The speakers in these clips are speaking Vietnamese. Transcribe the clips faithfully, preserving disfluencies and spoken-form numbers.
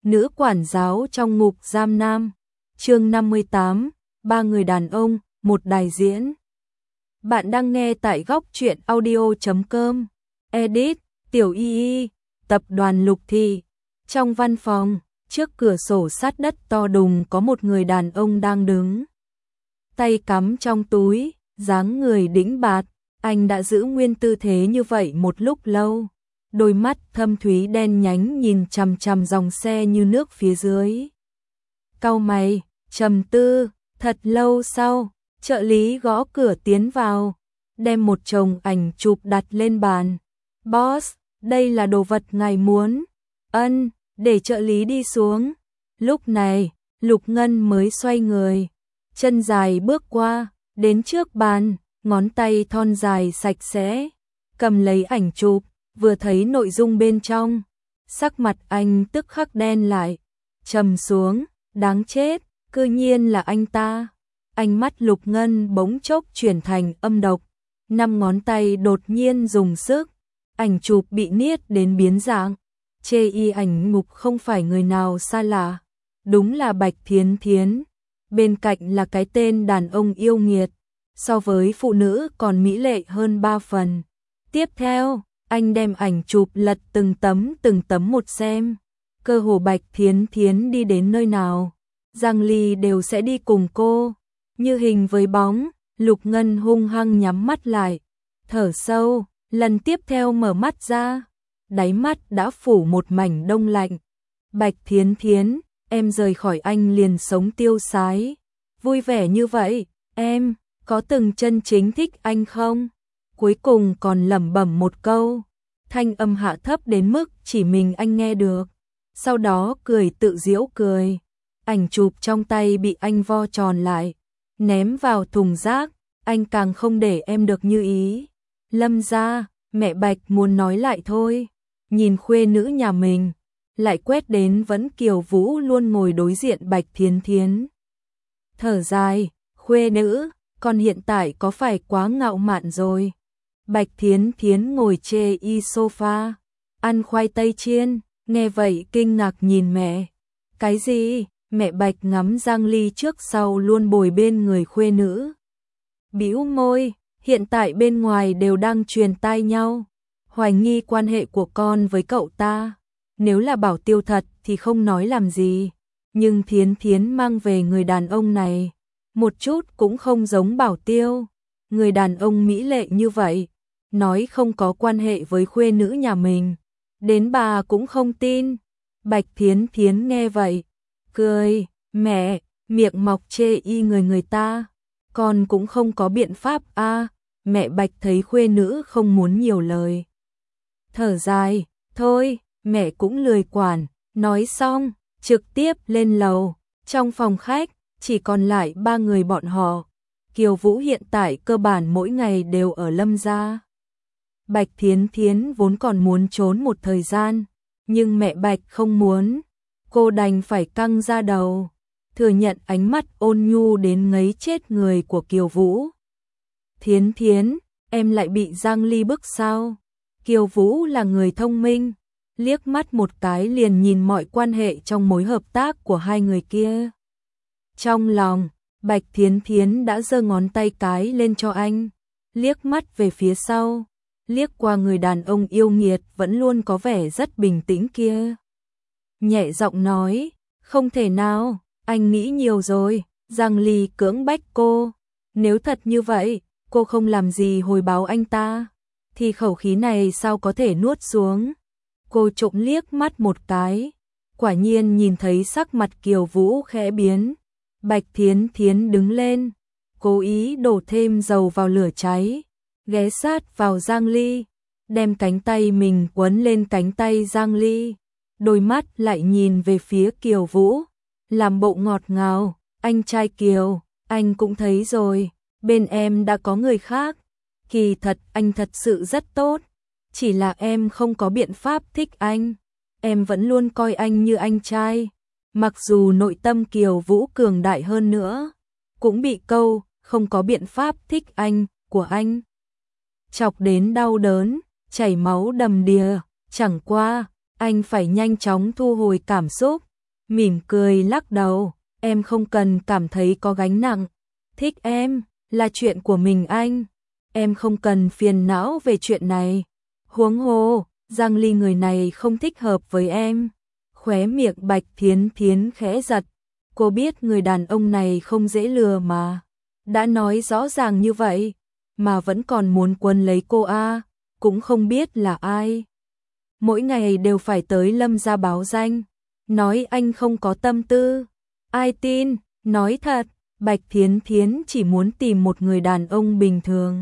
Nữ quản giáo trong ngục giam nam. Chương năm mươi tám, ba người đàn ông, một đài diễn. Bạn đang nghe tại góc truyện audio chấm com. Edit, Tiểu Y Y, tập đoàn Lục Thị. Trong văn phòng, trước cửa sổ sát đất to đùng có một người đàn ông đang đứng. Tay cắm trong túi, dáng người đĩnh bạt, anh đã giữ nguyên tư thế như vậy một lúc lâu. Đôi mắt thâm thúy đen nhánh nhìn chằm chằm dòng xe như nước phía dưới. Cau mày, trầm tư, thật lâu sau, trợ lý gõ cửa tiến vào, đem một chồng ảnh chụp đặt lên bàn. Boss, đây là đồ vật ngài muốn. Ân, để trợ lý đi xuống. Lúc này, Lục Ngân mới xoay người, chân dài bước qua, đến trước bàn, ngón tay thon dài sạch sẽ, cầm lấy ảnh chụp. Vừa thấy nội dung bên trong, sắc mặt anh tức khắc đen lại, trầm xuống, đáng chết, cư nhiên là anh ta. Ánh mắt Lục Ngân bỗng chốc chuyển thành âm độc, năm ngón tay đột nhiên dùng sức, ảnh chụp bị niết đến biến dạng. Chê y ảnh mục không phải người nào xa lạ, đúng là Bạch Thiến Thiến. Bên cạnh là cái tên đàn ông yêu nghiệt, so với phụ nữ còn mỹ lệ hơn ba phần. Tiếp theo, anh đem ảnh chụp lật từng tấm từng tấm một xem. Cơ hồ Bạch Thiến Thiến đi đến nơi nào, Giang Ly đều sẽ đi cùng cô. Như hình với bóng, Lục Ngân hung hăng nhắm mắt lại, thở sâu, lần tiếp theo mở mắt ra, đáy mắt đã phủ một mảnh đông lạnh. Bạch Thiến Thiến, em rời khỏi anh liền sống tiêu sái, vui vẻ như vậy, em có từng chân chính thích anh không? Cuối cùng còn lẩm bẩm một câu, thanh âm hạ thấp đến mức chỉ mình anh nghe được. Sau đó cười tự giễu cười. Ảnh chụp trong tay bị anh vo tròn lại, ném vào thùng rác. Anh càng không để em được như ý. Lâm gia, mẹ Bạch muốn nói lại thôi. Nhìn khuê nữ nhà mình, lại quét đến vẫn Kiều Vũ luôn ngồi đối diện Bạch Thiến Thiến. Thở dài, khuê nữ, con hiện tại có phải quá ngạo mạn rồi? Bạch Thiến Thiến ngồi chê y sofa, ăn khoai tây chiên, nghe vậy kinh ngạc nhìn mẹ. Cái gì? Mẹ Bạch ngắm Giang Ly trước sau luôn bồi bên người khuê nữ. Bĩu môi, hiện tại bên ngoài đều đang truyền tai nhau, hoài nghi quan hệ của con với cậu ta. Nếu là Bảo Tiêu thật thì không nói làm gì, nhưng Thiến Thiến mang về người đàn ông này, một chút cũng không giống Bảo Tiêu. Người đàn ông mỹ lệ như vậy, nói không có quan hệ với khuê nữ nhà mình, đến bà cũng không tin. Bạch Thiến Thiến nghe vậy, cười, mẹ, miệng mọc chê y người người ta, con cũng không có biện pháp a. À, mẹ Bạch thấy khuê nữ không muốn nhiều lời, thở dài, thôi, mẹ cũng lười quản. Nói xong, trực tiếp lên lầu. Trong phòng khách, chỉ còn lại ba người bọn họ. Kiều Vũ hiện tại cơ bản mỗi ngày đều ở Lâm gia. Bạch Thiến Thiến vốn còn muốn trốn một thời gian, nhưng mẹ Bạch không muốn, cô đành phải căng ra đầu, thừa nhận ánh mắt ôn nhu đến ngấy chết người của Kiều Vũ. Thiến Thiến, em lại bị Giang Ly bức sao? Kiều Vũ là người thông minh, liếc mắt một cái liền nhìn mọi quan hệ trong mối hợp tác của hai người kia. Trong lòng, Bạch Thiến Thiến đã giơ ngón tay cái lên cho anh, liếc mắt về phía sau, liếc qua người đàn ông yêu nghiệt vẫn luôn có vẻ rất bình tĩnh kia. Nhẹ giọng nói, không thể nào, anh nghĩ nhiều rồi. Giang Ly cưỡng bách cô, nếu thật như vậy, cô không làm gì hồi báo anh ta, thì khẩu khí này sao có thể nuốt xuống. Cô trộm liếc mắt một cái, quả nhiên nhìn thấy sắc mặt Kiều Vũ khẽ biến. Bạch Thiến Thiến đứng lên, cố ý đổ thêm dầu vào lửa cháy, ghé sát vào Giang Ly, đem cánh tay mình quấn lên cánh tay Giang Ly, đôi mắt lại nhìn về phía Kiều Vũ, làm bộ ngọt ngào, anh trai Kiều, anh cũng thấy rồi, bên em đã có người khác, kỳ thật anh thật sự rất tốt, chỉ là em không có biện pháp thích anh, em vẫn luôn coi anh như anh trai. Mặc dù nội tâm Kiều Vũ cường đại hơn nữa, cũng bị câu không có biện pháp thích anh của anh chọc đến đau đớn, chảy máu đầm đìa. Chẳng qua, anh phải nhanh chóng thu hồi cảm xúc, mỉm cười lắc đầu, em không cần cảm thấy có gánh nặng, thích em là chuyện của mình anh, em không cần phiền não về chuyện này. Huống hồ, Giang Ly người này không thích hợp với em. Khóe miệng Bạch Thiến Thiến khẽ giật, cô biết người đàn ông này không dễ lừa mà. Đã nói rõ ràng như vậy, mà vẫn còn muốn quấn lấy cô a, cũng không biết là ai. Mỗi ngày đều phải tới Lâm gia báo danh, nói anh không có tâm tư. Ai tin, nói thật, Bạch Thiến Thiến chỉ muốn tìm một người đàn ông bình thường.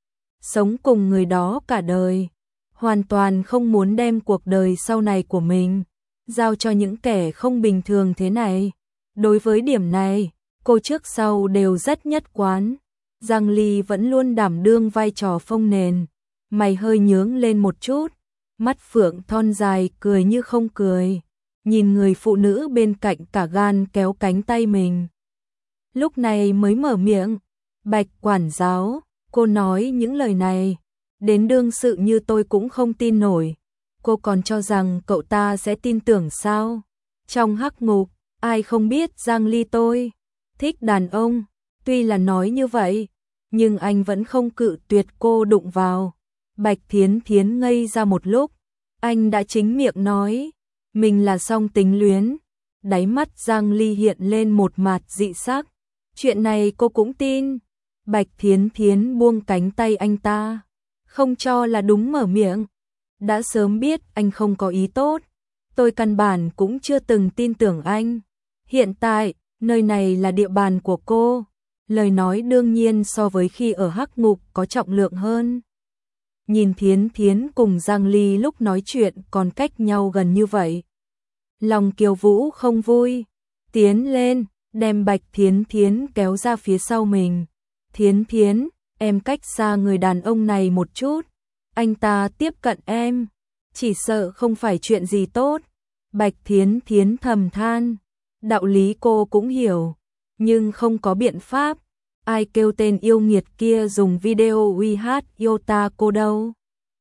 Sống cùng người đó cả đời, hoàn toàn không muốn đem cuộc đời sau này của mình giao cho những kẻ không bình thường thế này. Đối với điểm này, cô trước sau đều rất nhất quán. Giang Ly vẫn luôn đảm đương vai trò phông nền, mày hơi nhướng lên một chút, mắt phượng thon dài cười như không cười, nhìn người phụ nữ bên cạnh cả gan kéo cánh tay mình. Lúc này mới mở miệng, Bạch quản giáo, cô nói những lời này, đến đương sự như tôi cũng không tin nổi. Cô còn cho rằng cậu ta sẽ tin tưởng sao? Trong hắc ngục, ai không biết Giang Ly tôi thích đàn ông, tuy là nói như vậy, nhưng anh vẫn không cự tuyệt cô đụng vào. Bạch Thiến Thiến ngây ra một lúc, anh đã chính miệng nói, mình là song tính luyến. Đáy mắt Giang Ly hiện lên một mặt dị sắc, chuyện này cô cũng tin. Bạch Thiến Thiến buông cánh tay anh ta, không cho là đúng mở miệng. Đã sớm biết anh không có ý tốt, tôi căn bản cũng chưa từng tin tưởng anh. Hiện tại, nơi này là địa bàn của cô, lời nói đương nhiên so với khi ở hắc ngục có trọng lượng hơn. Nhìn Thiến Thiến cùng Giang Ly lúc nói chuyện còn cách nhau gần như vậy, lòng Kiều Vũ không vui, tiến lên, đem Bạch Thiến Thiến kéo ra phía sau mình. Thiến Thiến, em cách xa người đàn ông này một chút, anh ta tiếp cận em, chỉ sợ không phải chuyện gì tốt. Bạch Thiến Thiến thầm than, đạo lý cô cũng hiểu, nhưng không có biện pháp. Ai kêu tên yêu nghiệt kia dùng video uy hát yêu ta cô đâu.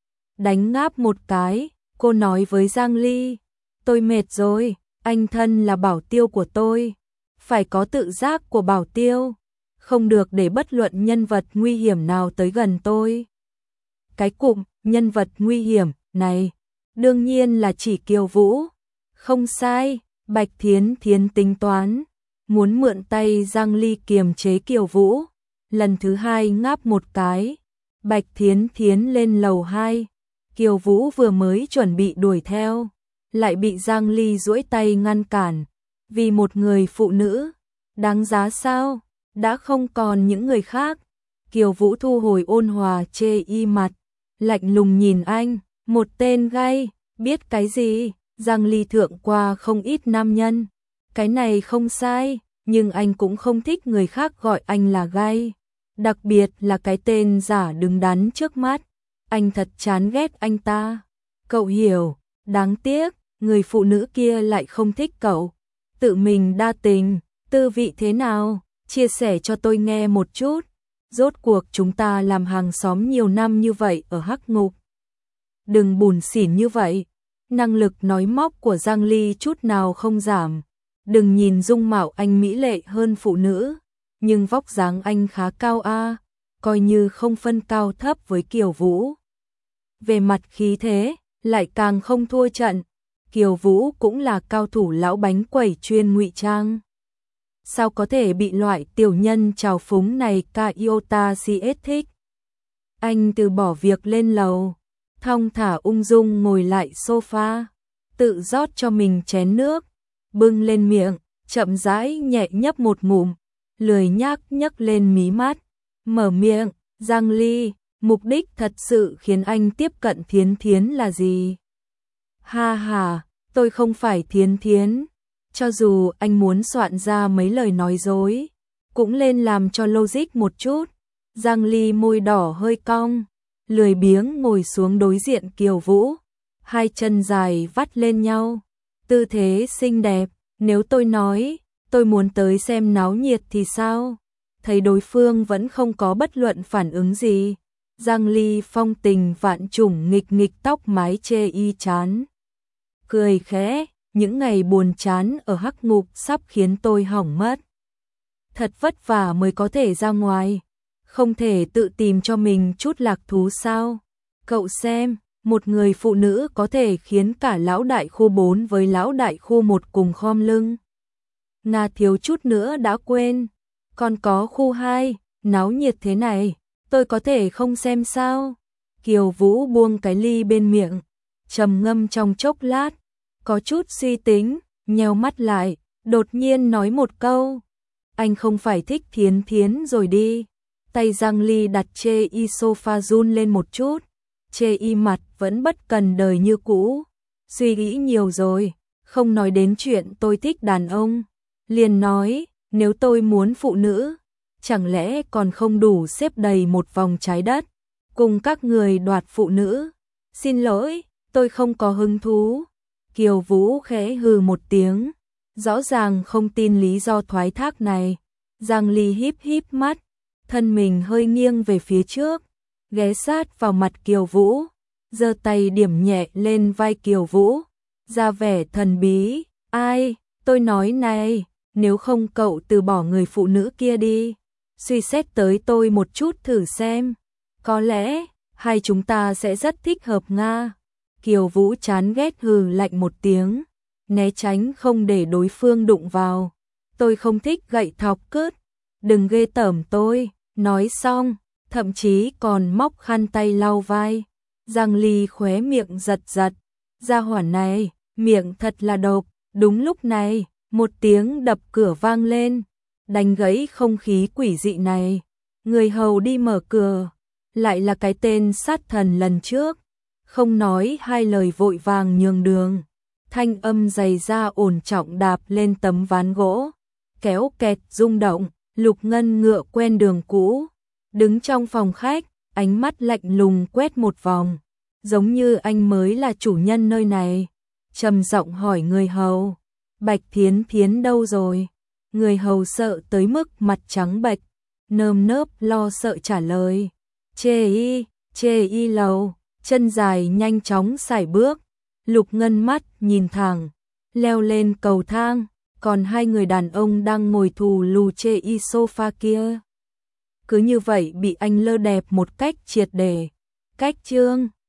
Đánh ngáp một cái, cô nói với Giang Ly, tôi mệt rồi, anh thân là bảo tiêu của tôi, phải có tự giác của bảo tiêu, không được để bất luận nhân vật nguy hiểm nào tới gần tôi. Cái cụm nhân vật nguy hiểm này đương nhiên là chỉ Kiều Vũ. Không sai, Bạch Thiến Thiến tính toán, muốn mượn tay Giang Ly kiềm chế Kiều Vũ. Lần thứ hai ngáp một cái, Bạch Thiến Thiến lên lầu hai, Kiều Vũ vừa mới chuẩn bị đuổi theo, lại bị Giang Ly duỗi tay ngăn cản. Vì một người phụ nữ, đáng giá sao? Đã không còn những người khác. Kiều Vũ thu hồi ôn hòa chê y mặt, lạnh lùng nhìn anh, một tên gay, biết cái gì? Giang Ly thượng qua không ít nam nhân, cái này không sai, nhưng anh cũng không thích người khác gọi anh là gay, đặc biệt là cái tên giả đứng đắn trước mắt, anh thật chán ghét anh ta. Cậu hiểu, đáng tiếc, người phụ nữ kia lại không thích cậu, tự mình đa tình, tư vị thế nào, chia sẻ cho tôi nghe một chút. Rốt cuộc chúng ta làm hàng xóm nhiều năm như vậy ở hắc ngục, đừng bủn xỉn như vậy. Năng lực nói móc của Giang Ly chút nào không giảm. Đừng nhìn dung mạo anh mỹ lệ hơn phụ nữ, nhưng vóc dáng anh khá cao a, coi như không phân cao thấp với Kiều Vũ. Về mặt khí thế, lại càng không thua trận. Kiều Vũ cũng là cao thủ lão bánh quẩy chuyên ngụy trang. Sao có thể bị loại tiểu nhân trào phúng này ca iota cs thích. Anh từ bỏ việc lên lầu, thong thả ung dung ngồi lại sofa, tự rót cho mình chén nước, bưng lên miệng, chậm rãi nhẹ nhấp một ngụm, lười nhác nhấc lên mí mắt, mở miệng, Giang Ly, mục đích thật sự khiến anh tiếp cận Thiến Thiến là gì? Ha ha, tôi không phải Thiến Thiến, cho dù anh muốn soạn ra mấy lời nói dối, cũng lên làm cho logic một chút. Giang Ly môi đỏ hơi cong, lười biếng ngồi xuống đối diện Kiều Vũ, hai chân dài vắt lên nhau, tư thế xinh đẹp. Nếu tôi nói, tôi muốn tới xem náo nhiệt thì sao? Thấy đối phương vẫn không có bất luận phản ứng gì, Giang Ly phong tình vạn trùng nghịch nghịch tóc mái chê y chán, cười khẽ, những ngày buồn chán ở hắc ngục sắp khiến tôi hỏng mất. Thật vất vả mới có thể ra ngoài, không thể tự tìm cho mình chút lạc thú sao? Cậu xem, một người phụ nữ có thể khiến cả lão đại khu bốn với lão đại khu một cùng khom lưng. Nga thiếu chút nữa đã quên, còn có khu hai, náo nhiệt thế này, tôi có thể không xem sao? Kiều Vũ buông cái ly bên miệng, trầm ngâm trong chốc lát, có chút suy tính, nheo mắt lại, đột nhiên nói một câu. Anh không phải thích Thiến Thiến rồi đi. Tay Giang Ly đặt chê y sofa run lên một chút, chê y mặt vẫn bất cần đời như cũ. Suy nghĩ nhiều rồi, không nói đến chuyện tôi thích đàn ông. Liền nói, nếu tôi muốn phụ nữ, chẳng lẽ còn không đủ xếp đầy một vòng trái đất, cùng các người đoạt phụ nữ. Xin lỗi, tôi không có hứng thú. Kiều Vũ khẽ hừ một tiếng, rõ ràng không tin lý do thoái thác này. Giang Ly híp híp mắt, thân mình hơi nghiêng về phía trước, ghé sát vào mặt Kiều Vũ, giơ tay điểm nhẹ lên vai Kiều Vũ, ra vẻ thần bí. Ai, tôi nói này, nếu không cậu từ bỏ người phụ nữ kia đi, suy xét tới tôi một chút thử xem, có lẽ hai chúng ta sẽ rất thích hợp Nga. Kiều Vũ chán ghét hừ lạnh một tiếng, né tránh không để đối phương đụng vào. Tôi không thích gậy thọc cứt, đừng ghê tởm tôi. Nói xong, thậm chí còn móc khăn tay lau vai. Giang Ly khóe miệng giật giật, gia hỏa này, miệng thật là độc. Đúng lúc này, một tiếng đập cửa vang lên, đánh gãy không khí quỷ dị này. Người hầu đi mở cửa, lại là cái tên sát thần lần trước, không nói hai lời vội vàng nhường đường. Thanh âm dày da ổn trọng đạp lên tấm ván gỗ, kéo kẹt rung động. Lục Ngân ngựa quen đường cũ, đứng trong phòng khách, ánh mắt lạnh lùng quét một vòng, giống như anh mới là chủ nhân nơi này. Trầm giọng hỏi người hầu, Bạch Thiến Thiến đâu rồi? Người hầu sợ tới mức mặt trắng bệch, nơm nớp lo sợ trả lời. Chê y, chê y lầu, chân dài nhanh chóng sải bước. Lục Ngân mắt nhìn thẳng, leo lên cầu thang. Còn hai người đàn ông đang ngồi thù lù chê y sofa kia, cứ như vậy bị anh lơ đẹp một cách triệt để. Cách chương